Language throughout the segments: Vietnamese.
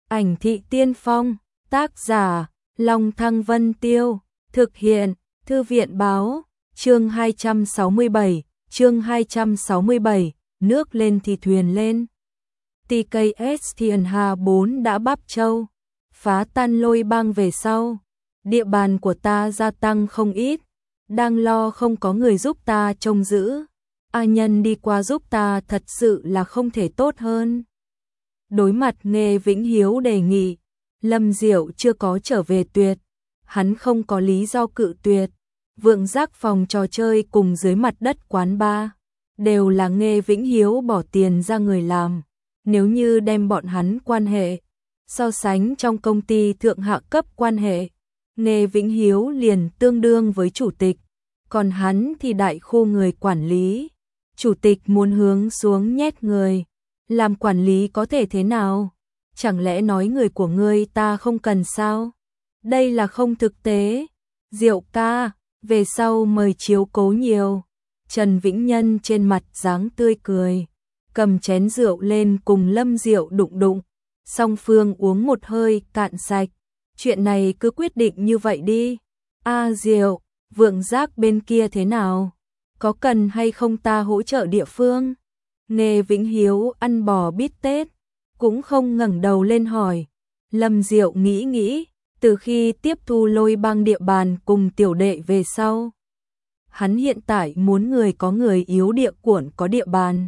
Ảnh thị tiên phong, tác giả, Long Thăng Vân Tiêu, thực hiện, Thư viện báo, chương 267, nước lên thì thuyền lên. TKS Thiên Hà 4 đã bắp châu, phá tan Lôi Bang về sau. Địa bàn của ta gia tăng không ít, đang lo không có người giúp ta trông giữ. A Nhân đi qua giúp ta thật sự là không thể tốt hơn. Đối mặt Nghê Vĩnh Hiếu đề nghị, Lâm Diệu chưa có trở về tuyệt, hắn không có lý do cự tuyệt. Vượng Giác phòng trò chơi cùng dưới mặt đất quán bar đều là Nghê Vĩnh Hiếu bỏ tiền ra người làm. Nếu như đem bọn hắn quan hệ so sánh trong công ty thượng hạ cấp quan hệ, Nghê Vĩnh Hiếu liền tương đương với chủ tịch, còn hắn thì đại khu người quản lý. Chủ tịch muốn hướng xuống nhét người, làm quản lý có thể thế nào? Chẳng lẽ nói người của ngươi ta không cần sao? Đây là không thực tế. Diệu ca, về sau mời chiếu cố nhiều. Trần Vĩnh Nhân trên mặt dáng tươi cười, cầm chén rượu lên cùng Lâm Diệu đụng đụng. Song phương uống một hơi cạn sạch. Chuyện này cứ quyết định như vậy đi. A Diệu, Vượng Giác bên kia thế nào? Có cần hay không ta hỗ trợ địa phương? Nghê Vĩnh Hiếu ăn bò bít tết, cũng không ngẩng đầu lên hỏi. Lâm Diệu nghĩ, từ khi tiếp thu Lôi Bang địa bàn cùng tiểu đệ về sau, hắn hiện tại muốn người có người yếu địa cuộn có địa bàn.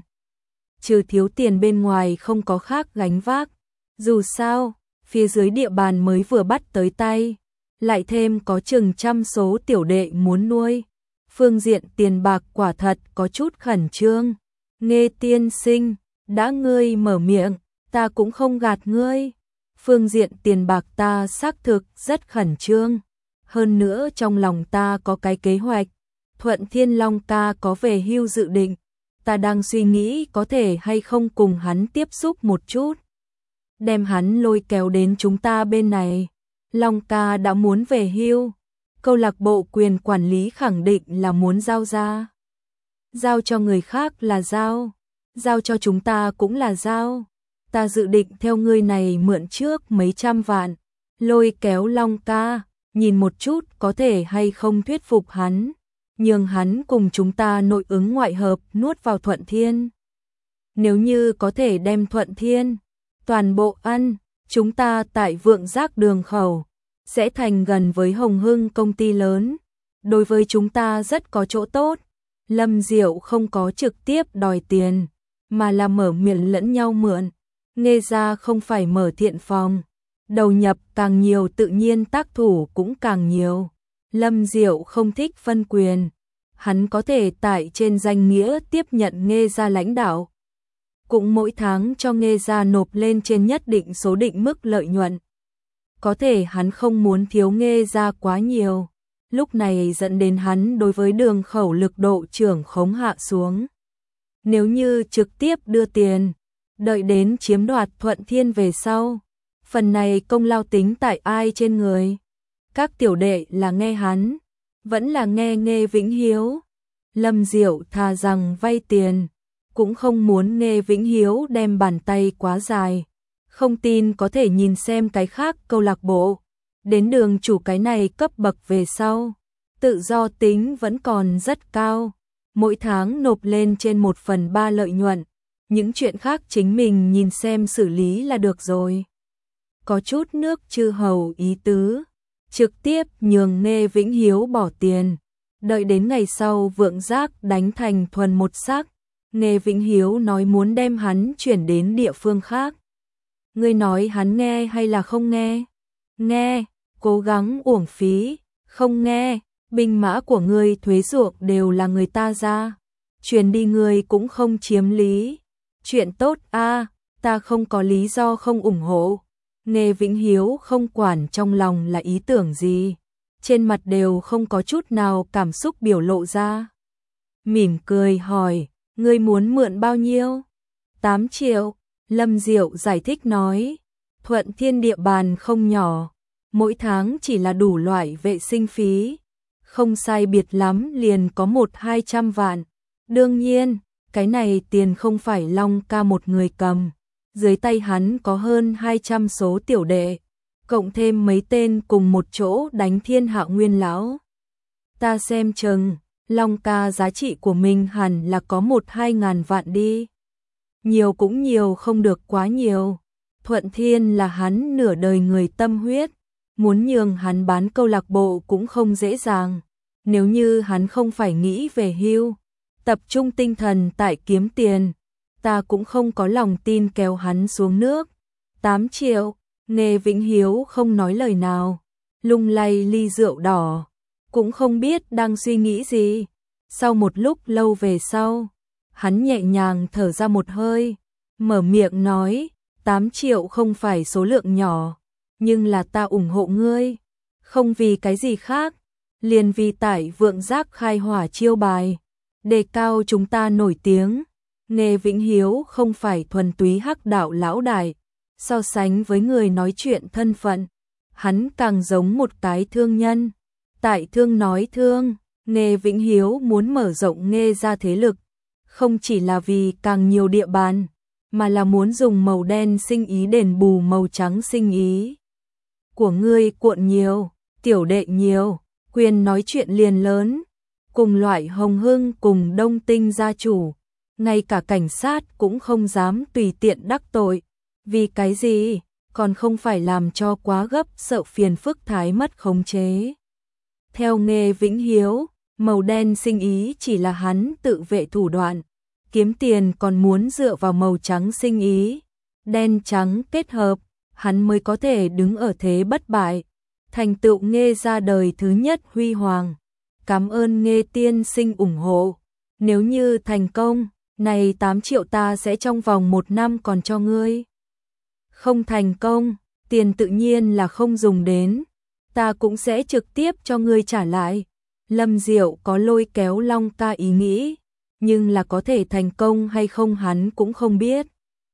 Trừ thiếu tiền bên ngoài không có khác gánh vác. Dù sao, phía dưới địa bàn mới vừa bắt tới tay, lại thêm có chừng trăm số tiểu đệ muốn nuôi. Phương diện tiền bạc quả thật có chút khẩn trương. Nghê tiên sinh, đã ngươi mở miệng, ta cũng không gạt ngươi. Phương diện tiền bạc ta xác thực rất khẩn trương. Hơn nữa trong lòng ta có cái kế hoạch. Thuận Thiên Long ca có về hưu dự định. Ta đang suy nghĩ có thể hay không cùng hắn tiếp xúc một chút, đem hắn lôi kéo đến chúng ta bên này. Long ca đã muốn về hưu, câu lạc bộ quyền quản lý khẳng định là muốn giao ra. Giao cho người khác là giao cho chúng ta cũng là giao. Ta dự định theo ngươi này mượn trước mấy trăm vạn, lôi kéo Long ca, nhìn một chút có thể hay không thuyết phục hắn, nhường hắn cùng chúng ta nội ứng ngoại hợp nuốt vào Thuận Thiên. Nếu như có thể đem Thuận Thiên toàn bộ ăn, chúng ta tại Vượng Giác đường khẩu sẽ thành gần với Hồng Hưng công ty lớn, đối với chúng ta rất có chỗ tốt. Lâm Diệu không có trực tiếp đòi tiền, mà là mở miệng lẫn nhau mượn. Nghê ra không phải mở thiện phòng, đầu nhập càng nhiều tự nhiên tác thủ cũng càng nhiều. Lâm Diệu không thích phân quyền, hắn có thể tại trên danh nghĩa tiếp nhận Nghê ra lãnh đạo, cũng mỗi tháng cho Nghê ra nộp lên trên nhất định số định mức lợi nhuận. Có thể hắn không muốn thiếu Nghê ra quá nhiều, lúc này dẫn đến hắn đối với đường khẩu lực độ trưởng khống hạ xuống. Nếu như trực tiếp đưa tiền, đợi đến chiếm đoạt Thuận Thiên về sau, phần này công lao tính tại ai trên người? Các tiểu đệ là nghe hắn, vẫn là nghe Nghê Vĩnh Hiếu. Lâm Diệu thà rằng vay tiền, cũng không muốn Nghê Vĩnh Hiếu đem bàn tay quá dài. Không tin có thể nhìn xem cái khác câu lạc bộ, đến đường chủ cái này cấp bậc về sau, tự do tính vẫn còn rất cao, mỗi tháng nộp lên trên 1/3 lợi nhuận, những chuyện khác chính mình nhìn xem xử lý là được rồi. Có chút nước chư hầu ý tứ, trực tiếp nhường Nghê Vĩnh Hiếu bỏ tiền, đợi đến ngày sau Vượng Giác đánh thành thuần một sắc, Nghê Vĩnh Hiếu nói muốn đem hắn chuyển đến địa phương khác. Ngươi nói hắn nghe hay là không nghe? Nghe, cố gắng uổng phí. Không nghe, binh mã của ngươi thuế ruộng đều là người ta ra, chuyển đi ngươi cũng không chiếm lý. Chuyện tốt a, ta không có lý do không ủng hộ. Nghê Vĩnh Hiếu không quản trong lòng là ý tưởng gì, trên mặt đều không có chút nào cảm xúc biểu lộ ra. Mỉm cười hỏi, ngươi muốn mượn bao nhiêu? 8 triệu. Lâm Diệu giải thích nói, Thuận Thiên địa bàn không nhỏ, mỗi tháng chỉ là đủ loại vệ sinh phí, không sai biệt lắm liền có 100-200 vạn. Đương nhiên, cái này tiền không phải Long ca một người cầm, Dưới tay hắn có hơn 200 số tiểu đệ, cộng thêm mấy tên cùng một chỗ đánh thiên hạ nguyên lão. Ta xem chừng, Long ca giá trị của mình hẳn là có 1-2 ngàn vạn đi. Nhiều cũng nhiều, không được quá nhiều. Thuận Thiên là hắn nửa đời người tâm huyết, muốn nhường hắn bán câu lạc bộ cũng không dễ dàng. Nếu như hắn không phải nghĩ về hưu, tập trung tinh thần tại kiếm tiền, ta cũng không có lòng tin kéo hắn xuống nước. 8 triệu, Nghê Vĩnh Hiếu không nói lời nào, lung lay ly rượu đỏ, cũng không biết đang suy nghĩ gì. Sau một lúc lâu về sau, hắn nhẹ nhàng thở ra một hơi, mở miệng nói, 8 triệu không phải số lượng nhỏ, nhưng là ta ủng hộ ngươi, không vì cái gì khác, liền vì tại Vượng Giác khai hỏa chiêu bài, đề cao chúng ta nổi tiếng. Nghê Vĩnh Hiếu không phải thuần túy hắc đạo lão đại, so sánh với người nói chuyện thân phận, hắn càng giống một cái thương nhân. Tại thương nói thương, Nghê Vĩnh Hiếu muốn mở rộng Nghê ra thế lực, không chỉ là vì càng nhiều địa bàn, mà là muốn dùng màu đen sinh ý đền bù màu trắng sinh ý. Của ngươi cuộn nhiều, tiểu đệ nhiều, quyền nói chuyện liền lớn, cùng loại Hồng Hưng cùng Đông Tinh gia chủ, ngay cả cảnh sát cũng không dám tùy tiện đắc tội. Vì cái gì? Còn không phải làm cho quá gấp, sợ phiền phức thái mất khống chế. Theo Nghê Vĩnh Hiếu, màu đen sinh ý chỉ là hắn tự vệ thủ đoạn, kiếm tiền còn muốn dựa vào màu trắng sinh ý. Đen trắng kết hợp, hắn mới có thể đứng ở thế bất bại, thành tựu Nghê ra đời thứ nhất huy hoàng. Cảm ơn Nghê tiên sinh ủng hộ, nếu như thành công, này 8 triệu ta sẽ trong vòng 1 năm còn cho ngươi. Không thành công, tiền tự nhiên là không dùng đến, ta cũng sẽ trực tiếp cho ngươi trả lại. Lâm Diệu có lôi kéo Long ca ý nghĩ, nhưng là có thể thành công hay không hắn cũng không biết.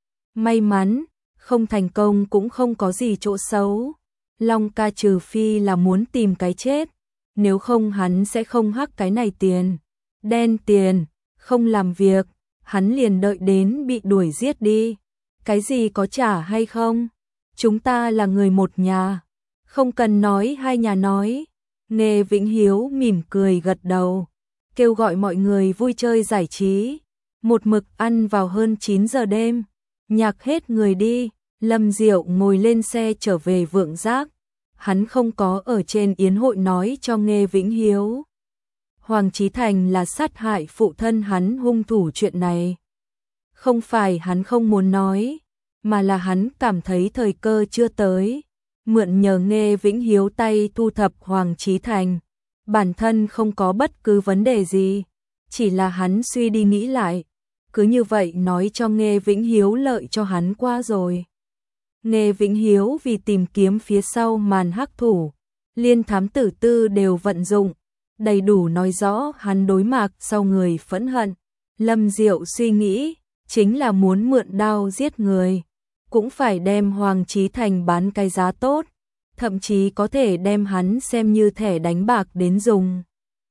May mắn, không thành công cũng không có gì chỗ xấu. Long ca trừ phi là muốn tìm cái chết, nếu không hắn sẽ không hắc cái này tiền. Đen tiền, không làm việc, hắn liền đợi đến bị đuổi giết đi. Cái gì có trả hay không? Chúng ta là người một nhà, không cần nói hai nhà nói. Nghê Vĩnh Hiếu mỉm cười gật đầu, kêu gọi mọi người vui chơi giải trí. Một mực ăn vào hơn 9 giờ đêm, nhạc hết người đi, Lâm Diệu ngồi lên xe trở về Vượng Giác. Hắn không có ở trên yến hội nói cho Nghê Vĩnh Hiếu Hoàng Chí Thành là sát hại phụ thân hắn hung thủ chuyện này. Không phải hắn không muốn nói, mà là hắn cảm thấy thời cơ chưa tới. Mượn nhờ Nghê Vĩnh Hiếu tay thu thập Hoàng Chí Thành, bản thân không có bất cứ vấn đề gì, chỉ là hắn suy đi nghĩ lại, cứ như vậy nói cho Nghê Vĩnh Hiếu lợi cho hắn qua rồi. Nghê Vĩnh Hiếu vì tìm kiếm phía sau màn hắc thủ, liên thám tử tư đều vận dụng, đầy đủ nói rõ hắn đối mặt sau người phẫn hận. Lâm Diệu suy nghĩ, chính là muốn mượn đao giết người, cũng phải đem Hoàng Chí Thành bán cái giá tốt, thậm chí có thể đem hắn xem như thẻ đánh bạc đến dùng.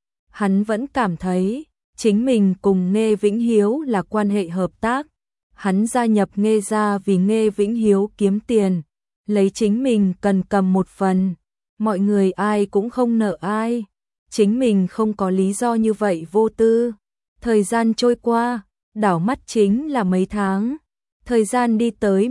Hắn vẫn cảm thấy, chính mình cùng Nghê Vĩnh Hiếu là quan hệ hợp tác. Hắn gia nhập Nghê ra vì Nghê Vĩnh Hiếu kiếm tiền, lấy chính mình cần cầm một phần, mọi người ai cũng không nợ ai, chính mình không có lý do như vậy vô tư. Thời gian trôi qua, đảo mắt chính là mấy tháng, thời gian đi tới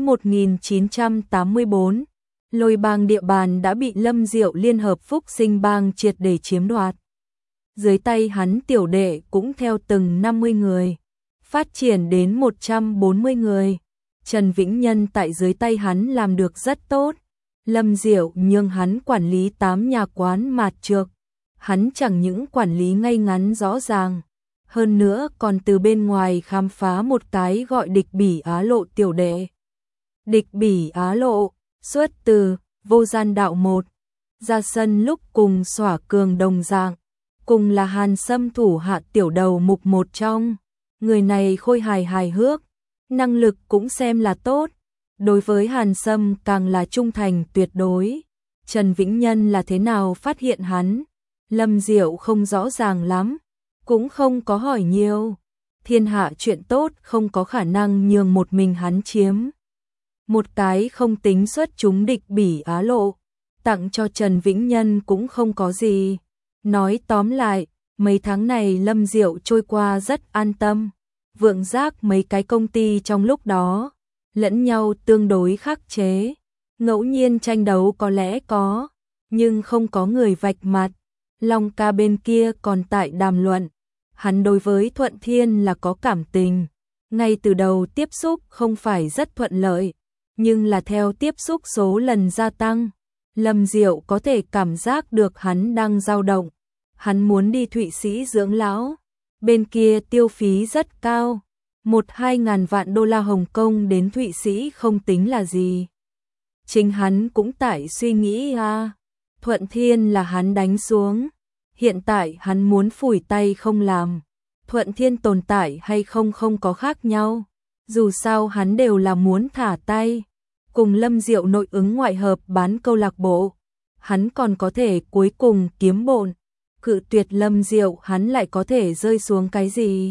1984, Lôi Bang địa bàn đã bị Lâm Diệu liên hợp Phúc Sinh Bang triệt để chiếm đoạt. Dưới tay hắn tiểu đệ cũng theo từng 50 người, phát triển đến 140 người. Trần Vĩnh Nhân tại dưới tay hắn làm được rất tốt. Lâm Diệu nhường hắn quản lý 8 nhà quán mạt trược. Hắn chẳng những quản lý ngay ngắn rõ ràng, hơn nữa còn từ bên ngoài khám phá một cái gọi Địch Bỉ Á Lộ tiểu đệ. Địch Bỉ Á Lộ, xuất từ Vô Gian Đạo 1, ra sân lúc cùng Xỏa Cường đồng dạng, cùng là Hàn Sâm thủ hạ tiểu đầu mục một trong. Người này khôi hài hài hước, năng lực cũng xem là tốt, đối với Hàn Sâm càng là trung thành tuyệt đối. Trần Vĩnh Nhân là thế nào phát hiện hắn? Lâm Diệu không rõ ràng lắm, cũng không có hỏi nhiều. Thiên hạ chuyện tốt không có khả năng nhường một mình hắn chiếm. một cái không tính xuất chúng địch bỉ Á Lộ, tặng cho Trần Vĩnh Nhân cũng không có gì. Nói tóm lại, mấy tháng này Lâm Diệu trôi qua rất an tâm. Vượng Giác mấy cái công ty trong lúc đó, lẫn nhau tương đối khắc chế. Ngẫu nhiên tranh đấu có lẽ có, nhưng không có người vạch mặt. Long ca bên kia còn tại đàm luận, hắn đối với Thuận Thiên là có cảm tình. Ngay từ đầu tiếp xúc không phải rất thuận lợi, nhưng là theo tiếp xúc số lần gia tăng, Lâm Diệu có thể cảm giác được hắn đang dao động. Hắn muốn đi Thụy Sĩ dưỡng lão, bên kia tiêu phí rất cao, 1-2 ngàn vạn đô la Hồng Kông đến Thụy Sĩ không tính là gì. Chính hắn cũng tại suy nghĩ Thuận Thiên là hắn đánh xuống, hiện tại hắn muốn phủi tay không làm. Thuận Thiên tồn tại hay không không có khác nhau, dù sao hắn đều là muốn thả tay. Cùng Lâm Diệu nội ứng ngoại hợp bán câu lạc bộ, hắn còn có thể cuối cùng kiếm bộn. Cự tuyệt Lâm Diệu hắn lại có thể rơi xuống cái gì?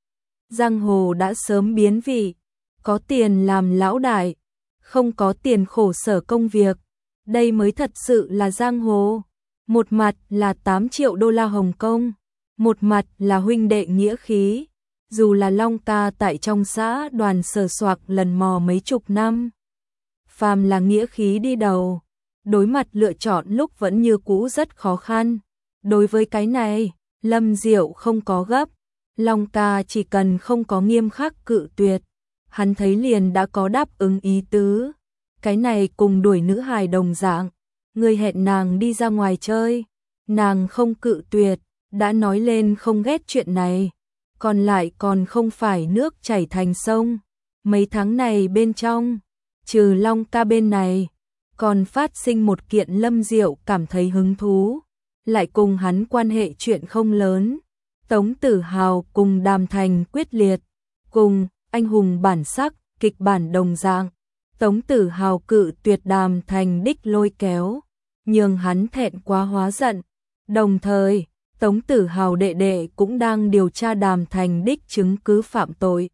Giang hồ đã sớm biến vị, có tiền làm lão đại, không có tiền khổ sở công việc, đây mới thật sự là giang hồ. Một mặt là 8 triệu đô la Hồng Kông, một mặt là huynh đệ nghĩa khí, dù là Long ca tại trong xã đoàn sờ soạc lần mò mấy chục năm. Phàm là nghĩa khí đi đầu, đối mặt lựa chọn lúc vẫn như cũ rất khó khăn. Đối với cái này, Lâm Diệu không có gấp, Long ca chỉ cần không có nghiêm khắc cự tuyệt, hắn thấy liền đã có đáp ứng ý tứ. Cái này cùng đuổi nữ hài đồng dạng, người hẹn nàng đi ra ngoài chơi, nàng không cự tuyệt, đã nói lên không ghét chuyện này, còn lại còn không phải nước chảy thành sông. Mấy tháng này bên trong, trừ Long ca bên này, còn phát sinh một kiện Lâm Diệu cảm thấy hứng thú, lại cùng hắn quan hệ chuyện không lớn. Tống Tử Hào cùng Đàm Thành quyết liệt, cùng anh hùng bản sắc, kịch bản đồng dạng. Tống Tử Hào cự tuyệt Đàm Thành đích lôi kéo, nhưng hắn thẹn quá hóa giận. Đồng thời, Tống Tử Hào đệ đệ cũng đang điều tra Đàm Thành đích chứng cứ phạm tội.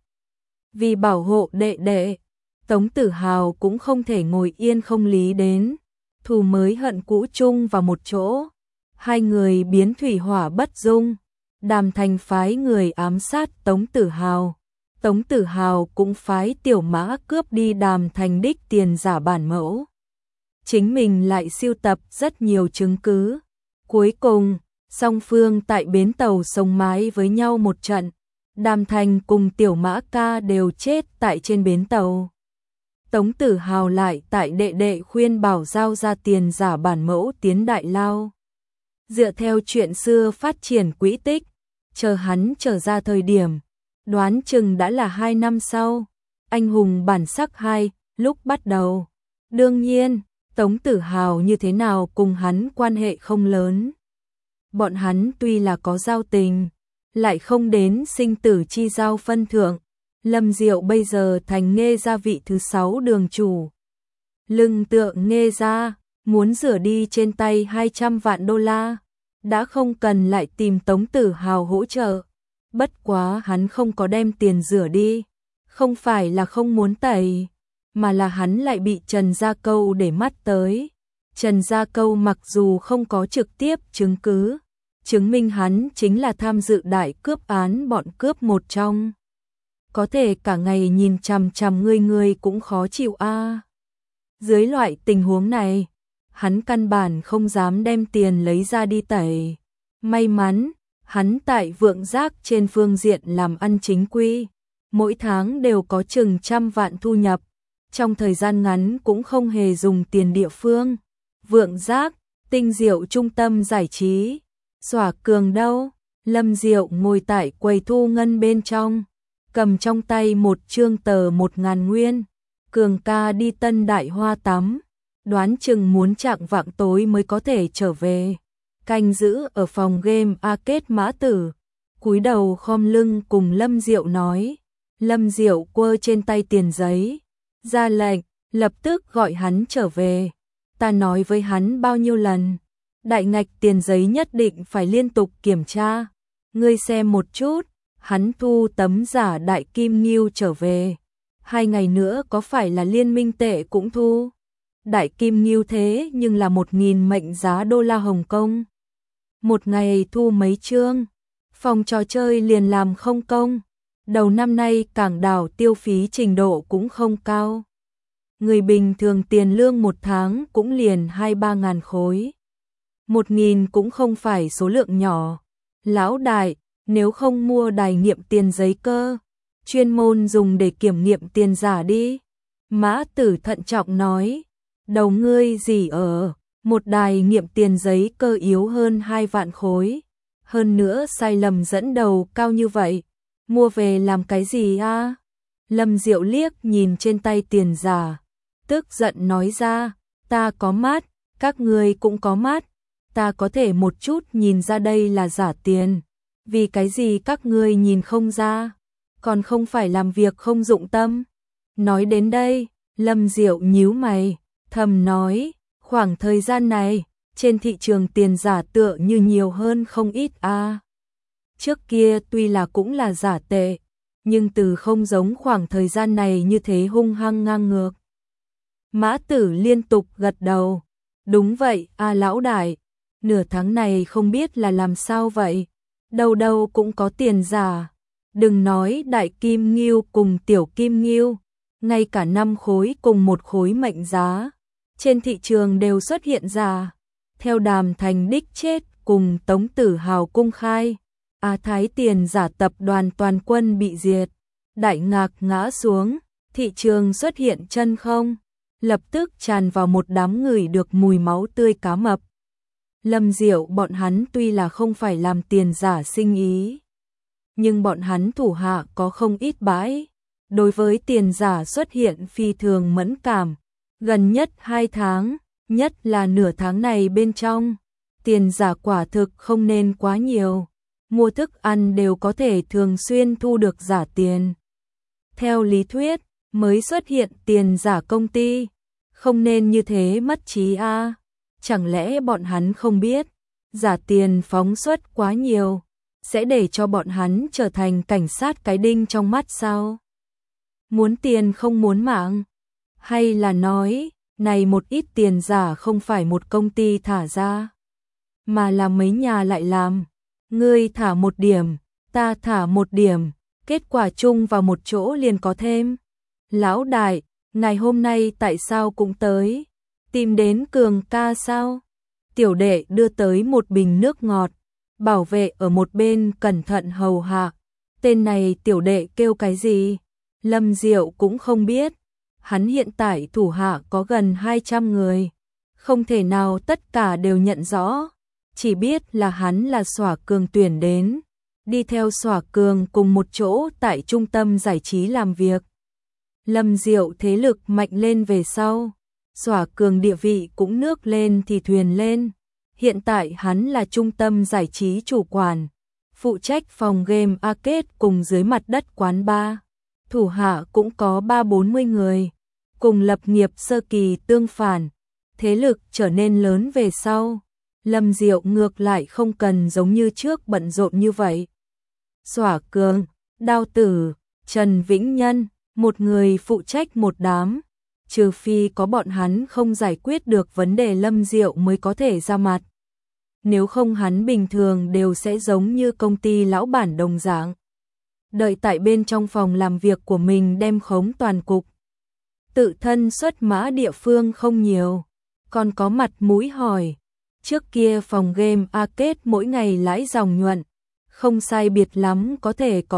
Vì bảo hộ đệ đệ, Tống Tử Hào cũng không thể ngồi yên không lý đến, thù mới hận cũ chung vào một chỗ. Hai người biến thủy hỏa bất dung, Đàm Thành phái người ám sát Tống Tử Hào. Tống Tử Hào cũng phái Tiểu Mã cướp đi Đàm Thành đích tiền giả bản mẫu. Chính mình lại sưu tập rất nhiều chứng cứ. Cuối cùng, song phương tại bến tàu sông mái với nhau một trận. Đàm Thành cùng Tiểu Mã ca đều chết tại trên bến tàu. Tống Tử Hào lại tại đệ đệ khuyên bảo giao ra tiền giả bản mẫu tiến đại lao. Dựa theo chuyện xưa phát triển quỹ tích, chờ hắn trở ra thời điểm, đoán chừng đã là 2 năm sau. Anh hùng bản sắc 2, lúc bắt đầu. Đương nhiên, Tống Tử Hào như thế nào cùng hắn quan hệ không lớn. Bọn hắn tuy là có giao tình, lại không đến sinh tử chi giao phân thượng. Lâm Diệu bây giờ thành Nghê gia vị thứ 6 đường chủ. Lưng tượng Nghê gia, muốn rửa đi trên tay 200 vạn đô la, đã không cần lại tìm Tống Tử Hào hỗ trợ. Bất quá hắn không có đem tiền rửa đi, không phải là không muốn tẩy, mà là hắn lại bị Trần Gia Câu để mắt tới. Trần Gia Câu mặc dù không có trực tiếp chứng cứ, chứng minh hắn chính là tham dự đại cướp án bọn cướp một trong. Có thể cả ngày nhìn chằm chằm người cũng khó chịu Dưới loại tình huống này, hắn căn bản không dám đem tiền lấy ra đi tẩy. May mắn, hắn tại Vượng Giác trên phương diện làm ăn chính quy, mỗi tháng đều có chừng 100 vạn thu nhập, trong thời gian ngắn cũng không hề dùng tiền địa phương. Vượng Giác, tinh diệu trung tâm giải trí, xỏa cường đâu, Lâm Diệu ngồi tại quầy thu ngân bên trong, cầm trong tay một trương tờ 1.000 nguyên, Cường ca đi Tân Đại Hoa tắm, đoán chừng muốn chạng vạng tối mới có thể trở về. Canh giữ ở phòng game arcade Mã Tử, cúi đầu khom lưng cùng Lâm Diệu nói. Lâm Diệu quơ trên tay tiền giấy, ra lệnh, lập tức gọi hắn trở về. Ta nói với hắn bao nhiêu lần, đại ngạch tiền giấy nhất định phải liên tục kiểm tra. Ngươi xem một chút, hắn thu tấm giả đại kim ngưu trở về. 2 ngày nữa có phải là liên minh tệ cũng thu? Đại kim ngưu thế nhưng là 1.000 mệnh giá đô la Hồng Kông. Một ngày thu mấy chương, phòng trò chơi liền làm không công. Đầu năm nay cảng đảo tiêu phí trình độ cũng không cao. Người bình thường tiền lương một tháng cũng liền 2-3 ngàn khối. 1.000 cũng không phải số lượng nhỏ. Lão đại, nếu không mua đài nghiệm tiền giấy cơ, chuyên môn dùng để kiểm nghiệm tiền giả đi. Mã Tử thận trọng nói, đầu ngươi gì ở, một đài nghiệm tiền giấy cơ yếu hơn 2 vạn khối. Hơn nữa sai lầm dẫn đầu cao như vậy, mua về làm cái gì a? Lâm Diệu liếc nhìn trên tay tiền giả, tức giận nói ra, ta có mắt, các ngươi cũng có mắt, ta có thể một chút nhìn ra đây là giả tiền, vì cái gì các ngươi nhìn không ra, còn không phải làm việc không dụng tâm. Nói đến đây, Lâm Diệu nhíu mày, thầm nói, khoảng thời gian này, trên thị trường tiền giả tựa như nhiều hơn không ít a. Trước kia tuy là cũng là giả tệ, nhưng từ không giống khoảng thời gian này như thế hung hăng ngang ngược. Mã Tử liên tục gật đầu, đúng vậy a lão đại, nửa tháng này không biết là làm sao vậy, đâu đâu cũng có tiền giả, đừng nói đại kim ngưu cùng tiểu kim ngưu, ngay cả 5 khối cùng 1 khối mệnh giá, trên thị trường đều xuất hiện giả. Theo Đàm Thành đích chết cùng Tống Tử Hào cung khai, Thái tiền giả tập đoàn toàn quân bị diệt, đại ngạc ngã xuống, thị trường xuất hiện chân không, lập tức tràn vào một đám người được mùi máu tươi cá mập. Lâm Diệu bọn hắn tuy là không phải làm tiền giả sinh ý, nhưng bọn hắn thủ hạ có không ít bãi, đối với tiền giả xuất hiện phi thường mẫn cảm, gần nhất 2 tháng, nhất là nửa tháng này bên trong, tiền giả quả thực không nên quá nhiều, mua thức ăn đều có thể thường xuyên thu được giả tiền. Theo lý thuyết, mới xuất hiện tiền giả công ty, không nên như thế mất trí a. Chẳng lẽ bọn hắn không biết, giả tiền phóng xuất quá nhiều, sẽ để cho bọn hắn trở thành cảnh sát cái đinh trong mắt sao? Muốn tiền không muốn mạng, hay là nói, này một ít tiền giả không phải một công ty thả ra, mà là mấy nhà lại làm, ngươi thả một điểm, ta thả một điểm, kết quả chung vào một chỗ liền có thêm. Lão đại, ngày hôm nay tại sao cũng tới, tìm đến Cường ca sao? Tiểu đệ đưa tới một bình nước ngọt, bảo vệ ở một bên cẩn thận hầu hạ. Tên này tiểu đệ kêu cái gì? Lâm Diệu cũng không biết. Hắn hiện tại thủ hạ có gần 200 người, không thể nào tất cả đều nhận rõ, chỉ biết là hắn là Xỏa Cường tuyển đến, đi theo Xỏa Cường cùng một chỗ tại trung tâm giải trí làm việc. Lâm Diệu thế lực mạnh lên về sau, Xỏa Cường địa vị cũng nước lên thì thuyền lên, hiện tại hắn là trung tâm giải trí chủ quản, phụ trách phòng game arcade cùng dưới mặt đất quán bar, thủ hạ cũng có 30-40 người. Cùng lập nghiệp sơ kỳ tương phản, thế lực trở nên lớn về sau, Lâm Diệu ngược lại không cần giống như trước bận rộn như vậy. Xỏa Cường, Đao Tử, Trần Vĩnh Nhân, một người phụ trách một đám, trừ phi có bọn hắn không giải quyết được vấn đề Lâm Diệu mới có thể ra mặt. Nếu không hắn bình thường đều sẽ giống như công ty lão bản đồng dạng, đợi tại bên trong phòng làm việc của mình đem khống toàn cục. Tự thân xuất mã địa phương không nhiều, còn có mặt mũi hỏi. Trước kia phòng game arcade mỗi ngày lãi dòng nhuận, không sai biệt lắm có thể có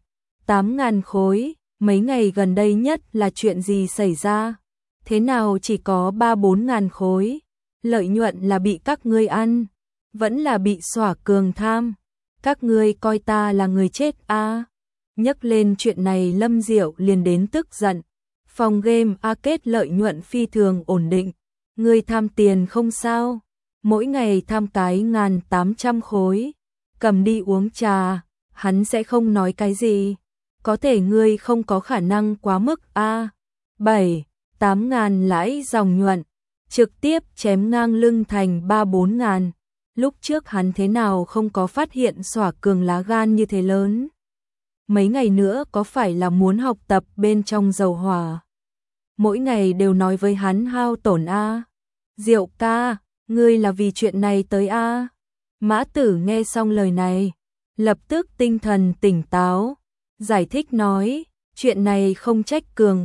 7-8 ngàn khối, mấy ngày gần đây nhất là chuyện gì xảy ra? Thế nào chỉ có 3-4 ngàn khối? Lợi nhuận là bị các ngươi ăn, vẫn là bị Xỏa Cường tham? Các ngươi coi ta là người chết a? Nhắc lên chuyện này Lâm Diệu liền đến tức giận. Phòng game arcade lợi nhuận phi thường ổn định, ngươi tham tiền không sao, mỗi ngày tham cái 1.800 khối, cầm đi uống trà, hắn sẽ không nói cái gì, có thể ngươi không có khả năng quá mức a. 7-8 ngàn lãi dòng nhuận, trực tiếp chém ngang lưng thành 3-4 ngàn, lúc trước hắn thế nào không có phát hiện Xỏa Cường lá gan như thế lớn. mấy ngày nữa có phải là muốn học tập bên trong dầu hỏa. Mỗi ngày đều nói với hắn hao tổn a. Diệu ca, ngươi là vì chuyện này tới a. Mã Tử nghe xong lời này, lập tức tinh thần tỉnh táo, giải thích nói, chuyện này không trách Cường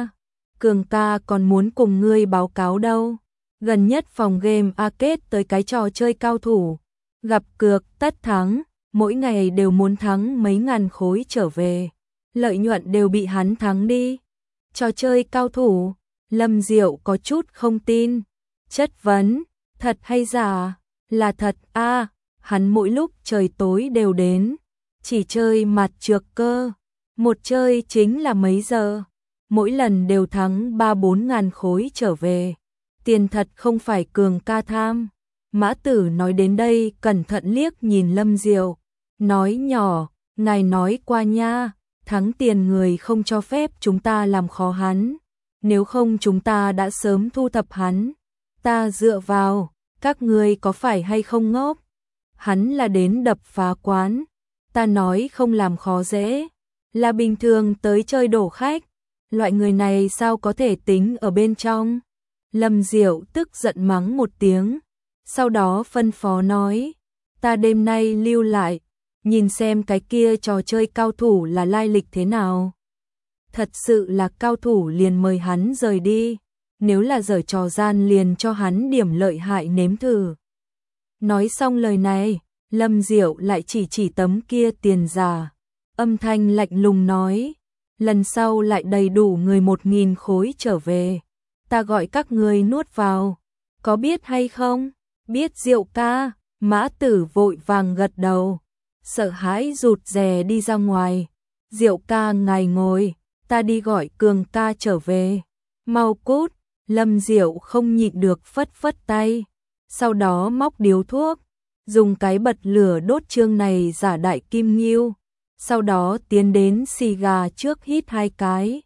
ca còn muốn cùng ngươi báo cáo đâu. Gần nhất phòng game arcade tới cái trò chơi cao thủ, gặp cược tất thắng, mỗi ngày đều muốn thắng mấy ngàn khối trở về, lợi nhuận đều bị hắn thắng đi. Trò chơi cao thủ, Lâm Diệu có chút không tin, chất vấn, thật hay giả? Là thật a, hắn mỗi lúc trời tối đều đến, chỉ chơi mặt trược cơ, một chơi chính là mấy giờ, mỗi lần đều thắng 3-4 ngàn khối trở về, tiền thật không phải Cường ca tham. Mã Tử nói đến đây cẩn thận liếc nhìn Lâm Diệu, nói nhỏ, ngài nói qua nha, thắng tiền người không cho phép chúng ta làm khó hắn, nếu không chúng ta đã sớm thu thập hắn, ta dựa vào, các ngươi có phải hay không ngốc? Hắn là đến đập phá quán, ta nói không làm khó dễ, là bình thường tới chơi đổ khách, loại người này sao có thể tính ở bên trong? Lâm Diệu tức giận mắng một tiếng, sau đó phân phó nói, ta đêm nay lưu lại, nhìn xem cái kia trò chơi cao thủ là lai lịch thế nào. Thật sự là cao thủ liền mời hắn rời đi, nếu là giở trò gian liền cho hắn điểm lợi hại nếm thử. Nói xong lời này, Lâm Diệu lại chỉ tấm kia tiền giả, âm thanh lạnh lùng nói, lần sau lại đầy đủ người 1.000 khối trở về, ta gọi các ngươi nuốt vào, có biết hay không? Biết Diệu ca. Mã Tử vội vàng gật đầu, sợ hãi rụt rè đi ra ngoài. Diệu ca ngài ngồi, ta đi gọi Cường ca trở về. Mau cút. Lâm Diệu không nhịn được phất phất tay, sau đó móc điếu thuốc, dùng cái bật lửa đốt chương này giả đại kim ngưu, sau đó tiến đến xì gà trước hít 2 cái.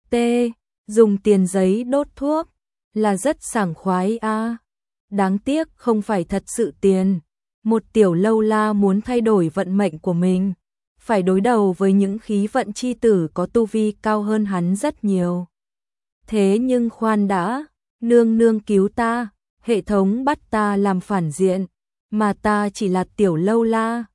Dùng tiền giấy đốt thuốc là rất sảng khoái a. Đáng tiếc không phải thật sự tiền. Một tiểu lâu la muốn thay đổi vận mệnh của mình, phải đối đầu với những khí vận chi tử có tu vi cao hơn hắn rất nhiều. Thế nhưng khoan đã, nương nương cứu ta, hệ thống bắt ta làm phản diện, mà ta chỉ là tiểu lâu la,